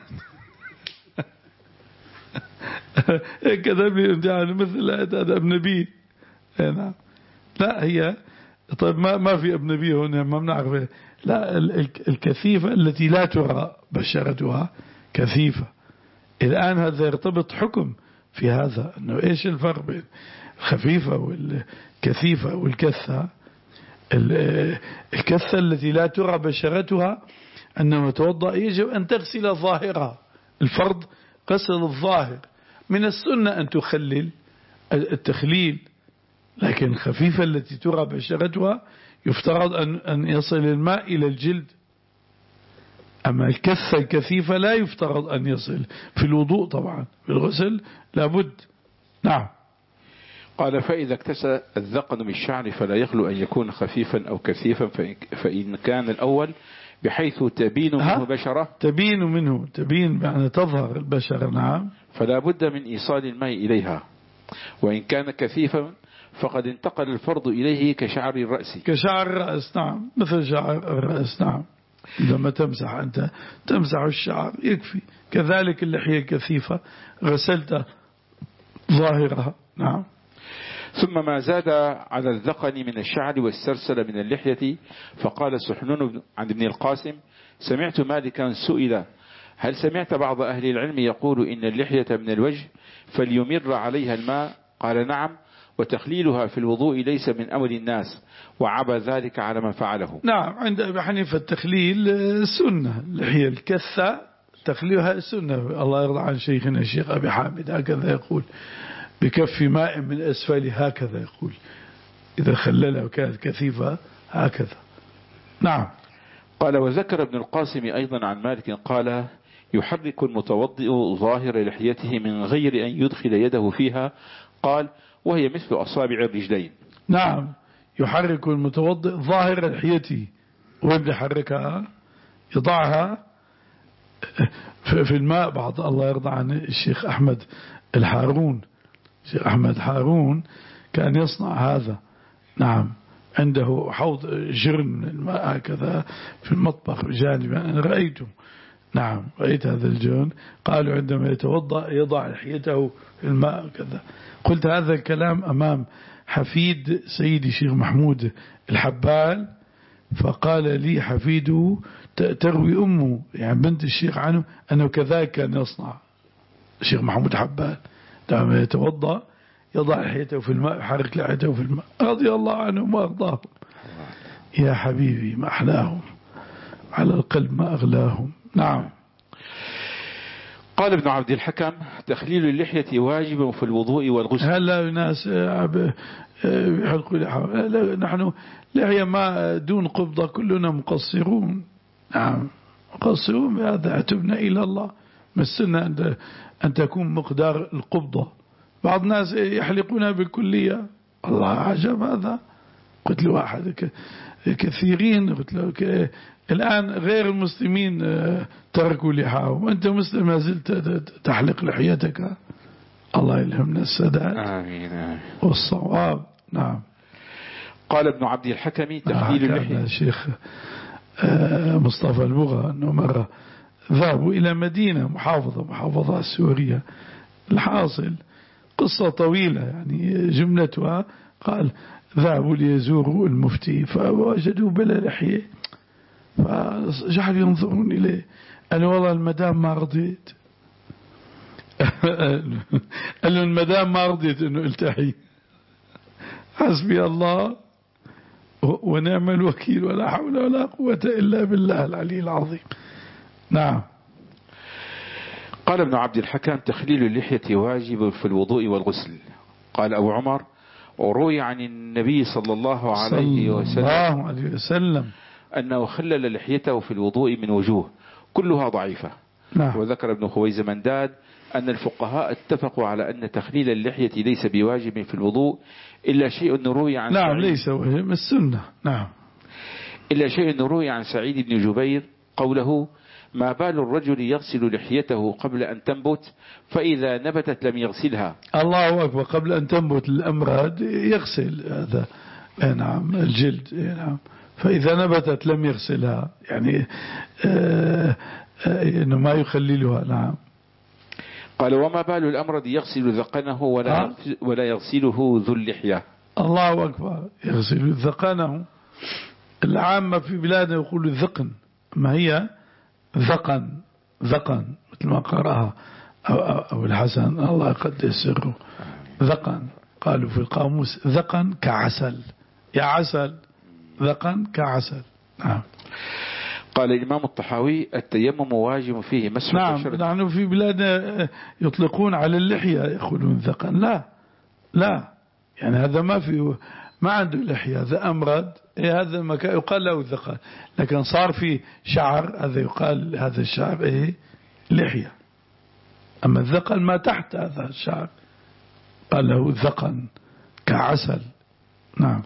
كتب لي الامتحان مثل لحية هذا ابن نبي. نعم لا هي طيب ما ما في ابن نبي هنا ما بنعرف. لا الكثيفة التي لا ترى بشرتها كثيفة. الآن هذا يرتبط حكم في هذا أنه إيش الفرق بين الخفيفة والكثيفة والكثة. الكثة التي لا ترى بشرتها أنه توضأ يجب أن تغسل ظاهرها. الفرض غسل الظاهر. من السنة أن تخلل التخليل. لكن الخفيفة التي ترى بشرتها يفترض أن أن يصل الماء إلى الجلد. أما الكثة الكثيفة لا يفترض أن يصل في الوضوء طبعا في الغسل لابد. نعم. قال فإذا اكتسى الذقن بالشعر فلا يخلو أن يكون خفيفا أو كثيفا فإن كان الأول بحيث تبين منه بشرة تبين منه تبين يعني تظهر البشرة. نعم. فلا بد من إيصال الماء إليها. وإن كان كثيفا فقد انتقل الفرض إليه كشعر الرأس كشعر الرأس. نعم مثل شعر الرأس. نعم لما تمسح أنت تمسح الشعر يكفي. كذلك اللحية الكثيفة غسلت ظاهرها. نعم. ثم ما زاد على الذقن من الشعر والسرسل من اللحية فقال سحنون عن ابن القاسم سمعت مالكا سئل هل سمعت بعض أهل العلم يقول إن اللحية من الوجه فليمر عليها الماء؟ قال نعم وتخليلها في الوضوء ليس من أمر الناس وعبى ذلك على من فعله. نعم عند أبي حنيفة التخليل سنة. اللحية الكثة تخليلها سنة. الله يرضى عن شيخنا الشيخ أبي حامد هكذا يقول بكف ماء من أسفل هكذا يقول إذا خللها وكانت كثيفة هكذا. نعم. قال وذكر ابن القاسم أيضا عن مالك قال يحرك المتوضئ ظاهر لحيته من غير أن يدخل يده فيها. قال وهي مثل أصابع الرجلين. نعم يحرك المتوضئ ظاهر لحيته. وين يحركها؟ يضعها في الماء. بعض الله يرضى عن الشيخ أحمد الحارون الشيخ أحمد حارون كان يصنع هذا. نعم عنده حوض جرن من الماء هكذا في المطبخ بجانب أنا رأيته. نعم رأيت هذا الجرن. قالوا عندما يتوضأ يضع لحيته في الماء كذا. قلت هذا الكلام أمام حفيد سيدي شيخ محمود الحبال فقال لي حفيده تروي أمه يعني بنت الشيخ عنه أنه كذلك كان يصنع الشيخ محمود حبال عندما يتوضأ يضع لحيته في الماء يحرك لحيته في الماء رضي الله عنهم وأرضاهم. يا حبيبي ما أحلاهم على القلب ما أغلاهم. نعم. قال ابن عبد الحكم تخليل اللحية واجب في الوضوء والغسل. هلا ناس يحلقوا لحية نحن لحية ما دون قبضة كلنا مقصرون. نعم مقصرون بهذا اعتبنا إلى الله. ما السنة أن تكون مقدار القبضة. بعض الناس يحلقونها بالكلية. الله عجب هذا. قلت له واحد كثيرين قلت له الآن غير المسلمين تركوا لحاهم وأنت مسلم ما زلت تحلق لحيتك. الله يلهمنا السداد آمين والصواب. نعم. قال ابن عبد الحكم تخليل اللحية. الشيخ مصطفى البغا أنه مرة ذهبوا إلى مدينة محافظة محافظة سورية. الحاصل قصة طويلة يعني جملتها قال ذهبوا ليزوروا المفتي فوجدوا بلا لحية، فجعلوا ينظرون إليه، قال والله المدام ما رضيت. قال له المدام ما رضيت انه التحي. حسبي الله ونعم الوكيل، ولا حول ولا قوة إلا بالله العلي العظيم. نعم. قال ابن عبد الحكم تخليل اللحية واجب في الوضوء والغسل. قال أبو عمر وروي عن النبي صلى الله عليه وسلم, صلى الله عليه وسلم أنه خلل لحيته في الوضوء من وجوه كلها ضعيفة. نعم. وذكر ابن خويزمنداد أن الفقهاء اتفقوا على أن تخليل اللحية ليس بواجب في الوضوء إلا شيء روي عن نعم ليس وهم السنة. نعم. إلا شيء روي عن سعيد بن جبير قوله ما بال الرجل يغسل لحيته قبل أن تنبت فإذا نبتت لم يغسلها. الله أكبر. قبل أن تنبت الأمراض يغسل هذا نعم الجلد. نعم. فإذا نبتت لم يغسلها، يعني آه آه إنه ما يخللها. نعم. قال وما بال الأمرض يغسل ذقنه ولا, ولا يغسله ذو اللحية. الله أكبر. يغسل ذقنه. العامة في بلادنا يقول الذقن، ما هي ذقن ذقن مثل ما قرأها أبو الحسن الله يقدس سره. ذقن قالوا في القاموس ذقن كعسل، يا عسل ذقن كعسل. نعم. قال الإمام الطحاوي التيمم واجب فيه مسح نعم. نحن في بلادنا يطلقون على اللحية يقولون ذقن. لا لا، يعني هذا ما في ما عنده لحية، هذا أمرد. إيه هذا المكان يقال له الذقن، لكن صار في شعر هذا يقال هذا الشعر إيه لحية. أما الذقن ما تحت هذا الشعر قال له ذقن كعسل. نعم.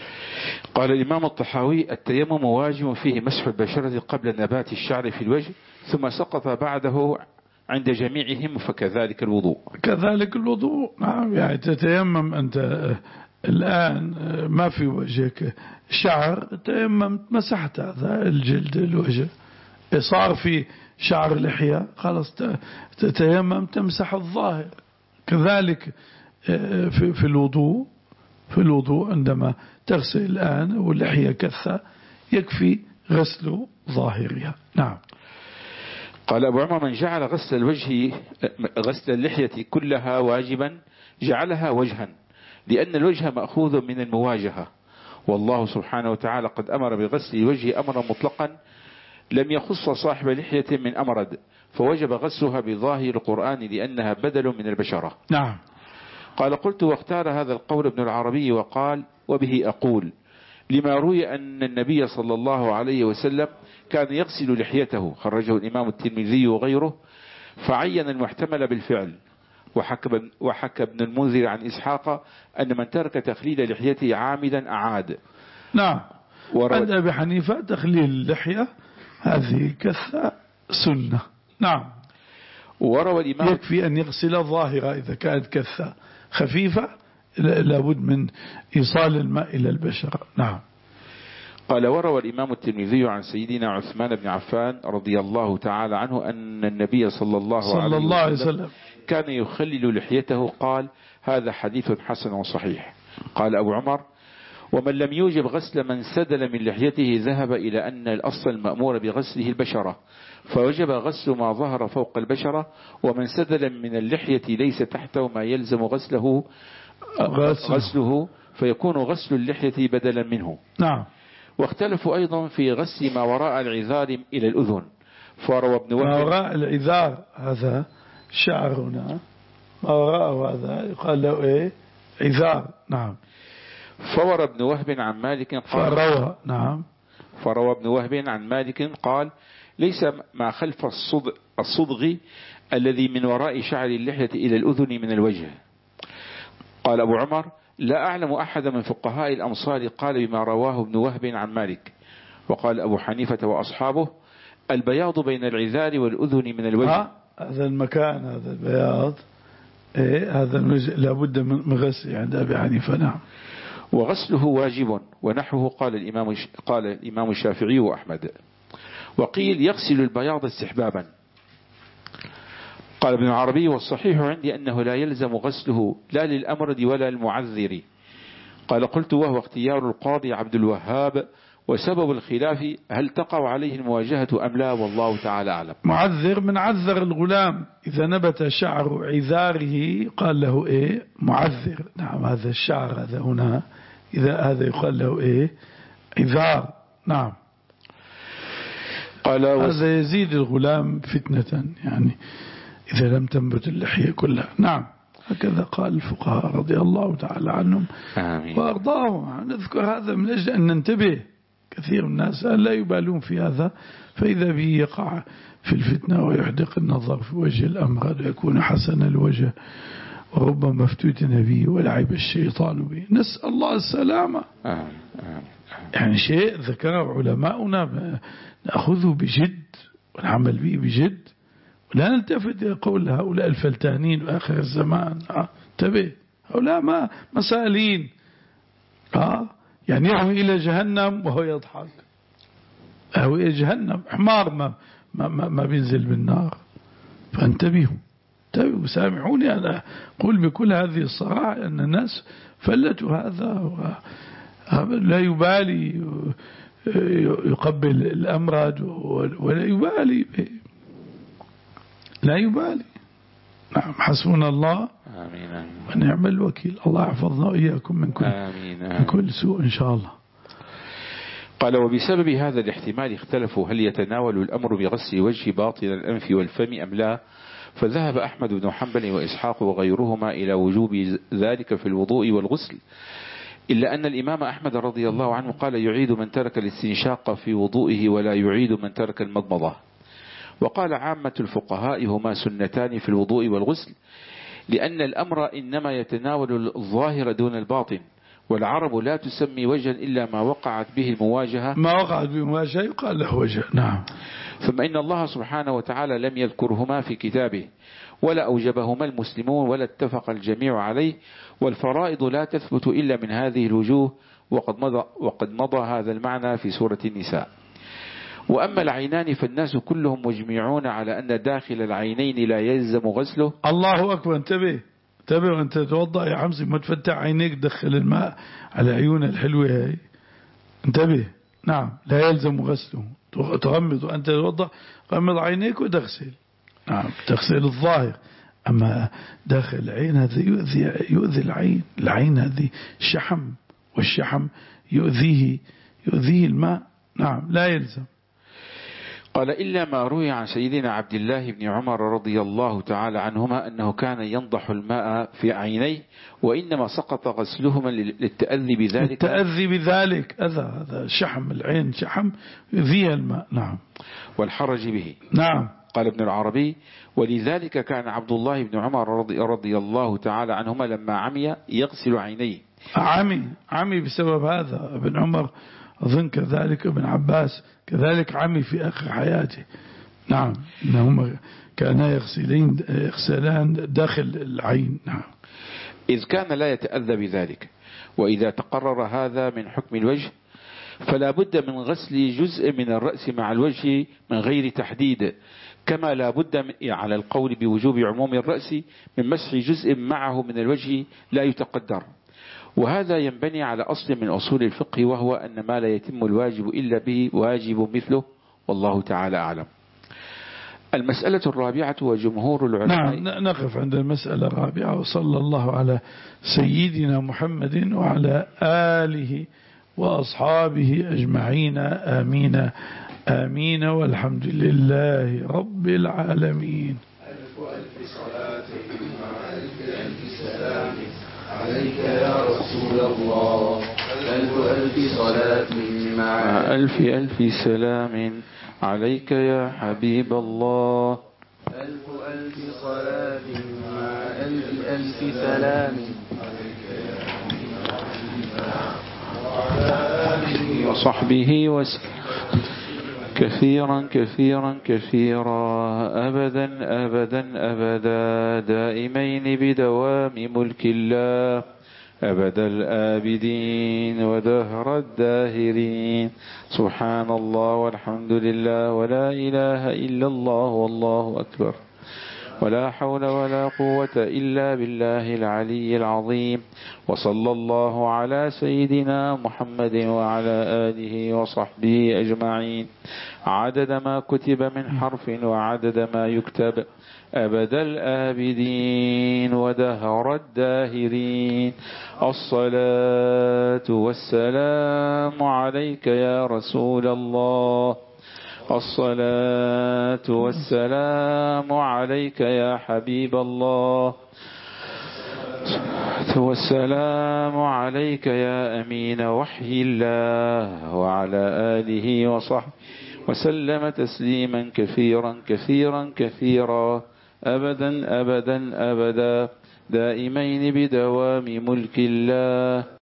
قال الإمام الطحاوي التيمم واجب فيه مسح البشرة قبل نبات الشعر في الوجه ثم سقط بعده عند جميعهم، فكذلك الوضوء. كذلك الوضوء. نعم. يعني تتيمم أنت الآن ما في وجهك شعر، تيمم مسحت هذا الجلد الوجه، صار في شعر لحية خلاص تتيمم تمسح الظاهر. كذلك في, في الوضوء في الوضوء عندما تغسل الآن واللحية كثة يكفي غسل ظاهرها. نعم. قال أبو عمر من جعل غسل الوجه غسل اللحية كلها واجبا جعلها وجها، لأن الوجه مأخوذ من المواجهة، والله سبحانه وتعالى قد أمر بغسل الوجه أمرا مطلقا لم يخص صاحب لحية من أمرد، فوجب غسلها بظاهر القرآن لأنها بدل من البشرة. نعم. قال قلت واختار هذا القول ابن العربي وقال وبه أقول لما روي أن النبي صلى الله عليه وسلم كان يغسل لحيته، خرجه الإمام الترمذي وغيره، فعين المحتمل بالفعل. وحكى, وحكى ابن المنذر عن إسحاق أن من ترك تخليل لحيته عامدا أعاد. نعم. عند أبي حنيفة تخليل اللحية هذه كثة سنة. نعم. وروى الإمام يكفي أن يغسل ظاهرة إذا كانت كثة خفيفة لابد من إيصال الماء إلى البشرة. نعم. قال وروى الإمام الترمذي عن سيدنا عثمان بن عفان رضي الله تعالى عنه أن النبي صلى الله, صلى عليه, الله عليه وسلم وسلم كان يخلل لحيته. قال هذا حديث حسن وصحيح. قال أبو عمر ومن لم يوجب غسل من سدل من لحيته ذهب إلى أن الأصل المأمور بغسله البشرة، فوجب غسل ما ظهر فوق البشرة، ومن سدل من اللحية ليس تحته ما يلزم غسله غسله فيكون غسل اللحية بدلا منه. نعم. واختلفوا أيضا في غسل ما وراء العذار إلى الأذن، فروى ابن وهب ما وراء العذار هذا شعرنا ما وراءه هذا يقال له إيه عذار. نعم. فروى ابن وهب عن مالك قال فروى نعم فروى ابن وهب عن مالك قال ليس ما خلف الصدغ, الصدغ الذي من وراء شعر اللحية إلى الأذن من الوجه. قال أبو عمر لا أعلم أحد من فقهاء الأمصار قال بما رواه ابن وهب عن مالك. وقال أبو حنيفة وأصحابه البياض بين العذار والأذن من الوجه. هذا المكان هذا البياض إيه هذا الوجه لابد من غسل عند أبي حنيفة. نعم. وغسله واجب ونحوه قال الإمام قال الإمام الشافعي وأحمد. وقيل يغسل البياض استحبابا. قال ابن العربي والصحيح عندي أنه لا يلزم غسله لا للأمرد ولا المعذر. قال قلت وهو اختيار القاضي عبد الوهاب، وسبب الخلاف هل تقع عليه المواجهة أم لا، والله تعالى أعلم. معذر من عذر الغلام، إذا نبت شعر عذاره قال له إيه معذر. نعم هذا الشعر هذا هنا إذا هذا يقال له إيه عذار. نعم قال هذا يزيد الغلام فتنة يعني إذا لم تنبت اللحية كلها. نعم هكذا قال الفقهاء رضي الله تعالى عنهم آمين. وأرضاهم. نذكر هذا من أجل أن ننتبه، كثير من الناس لا يبالون في هذا، فإذا به يقع في الفتنة ويحدق النظر في وجه الأمر ويكون حسن الوجه وربما مفتوتنا به ولعب الشيطان به. نسأل الله السلامة. آمين. آمين. يعني شيء ذكره علماؤنا نأخذه بجد ونعمل به بجد، ولا نلتفت إلى قول هؤلاء الفلتانين وآخر الزمان. انتبه هؤلاء ما مسالين آه يعني يهوي إلى جهنم وهو يضحك، يهوي إلى جهنم حمار ما, ما, ما, ما بينزل بالنار. فانتبهوا انتبهوا. سامحوني أنا أقول بكل هذه الصراحة أن الناس فلتوا هذا، لا يبالي يقبل الأمراض ولا يبالي لا يبالي. نعم حسبنا الله آمين آمين. ونعم الوكيل. الله يحفظنا وإياكم من كل, آمين آمين. من كل سوء إن شاء الله. قال وبسبب هذا الاحتمال اختلفوا هل يتناول الأمر بغسل وجه باطن الأنف والفم أم لا، فذهب أحمد بن حنبل وإسحاق وغيرهما إلى وجوب ذلك في الوضوء والغسل، إلا أن الإمام أحمد رضي الله عنه قال يعيد من ترك الاستنشاق في وضوئه ولا يعيد من ترك المضمضة. وقال عامة الفقهاء هما سنتان في الوضوء والغسل، لأن الأمر إنما يتناول الظاهر دون الباطن، والعرب لا تسمي وجها إلا ما وقعت به المواجهة، ما وقعت به المواجهة يقال له وجه. نعم. ثم إن الله سبحانه وتعالى لم يذكرهما في كتابه ولا أوجبهما المسلمون ولا اتفق الجميع عليه، والفرائض لا تثبت إلا من هذه الوجوه، وقد مضى, وقد مضى هذا المعنى في سورة النساء. وأما العينان فالناس كلهم مجمعون على أن داخل العينين لا يلزم غسله. الله أكبر. انتبه انتبه وانت تتوضأ يا حمزي ما تفتح عينيك دخل الماء على عيون الحلوة هاي. انتبه. نعم لا يلزم غسله. تغمض وأنت تتوضأ غمض عينيك وتغسل. نعم تغسل الظاهر، أما داخل العين هذا يؤذي, يؤذي العين. العين هذه شحم، والشحم يؤذيه يؤذيه الماء. نعم لا يلزم. قال إلا ما روي عن سيدنا عبد الله بن عمر رضي الله تعالى عنهما أنه كان ينضح الماء في عينيه، وإنما سقط غسلهما للتأذي بذلك. التأذي بذلك أذى، هذا شحم العين شحم يؤذي الماء. نعم. والحرج به. نعم. قال ابن العربي ولذلك كان عبد الله بن عمر رضي, رضي الله تعالى عنهما لما عمي يغسل عينيه. عمي عمي بسبب هذا. ابن عمر أظن كذلك، ابن عباس كذلك عمي في آخر حياته. نعم إنهما كانا يغسلين يغسلان داخل العين. نعم. إذ كان لا يتأذى بذلك. وإذا تقرر هذا من حكم الوجه فلا بد من غسل جزء من الرأس مع الوجه من غير تحديد، كما لا بد على القول بوجوب عموم الرأس من مسح جزء معه من الوجه لا يتقدر. وهذا ينبني على أصل من أصول الفقه، وهو أن ما لا يتم الواجب إلا به واجب مثله، والله تعالى أعلم. المسألة الرابعة وجمهور العلماء. نعم نقف عند المسألة الرابعة. وصلى الله على سيدنا محمد وعلى آله وأصحابه أجمعين. آمين آمين والحمد لله رب العالمين. ألف ألف صلاة مع ألف ألف سلام عليك يا رسول الله. ألف ألف صلاة مع ألف ألف سلام عليك يا حبيب الله. ألف ألف صلاة مع ألف ألف سلام وصحبه وسلم كثيرا كثيرا كثيرا أبدا أبدا أبدا دائمين بدوام ملك الله أبد الآبدين ودهر الداهرين. سبحان الله والحمد لله ولا إله إلا الله والله أكبر. ولا حول ولا قوة إلا بالله العلي العظيم. وصلى الله على سيدنا محمد وعلى آله وصحبه أجمعين عدد ما كتب من حرف وعدد ما يكتب أبد الآبدين ودهر الداهرين. الصلاة والسلام عليك يا رسول الله. الصلاة والسلام عليك يا حبيب الله. الصلاة والسلام عليك يا أمين وحي الله وعلى آله وصحبه وسلم تسليما كثيرا كثيرا كثيرا أبدا أبدا أبدا دائمين بدوام ملك الله.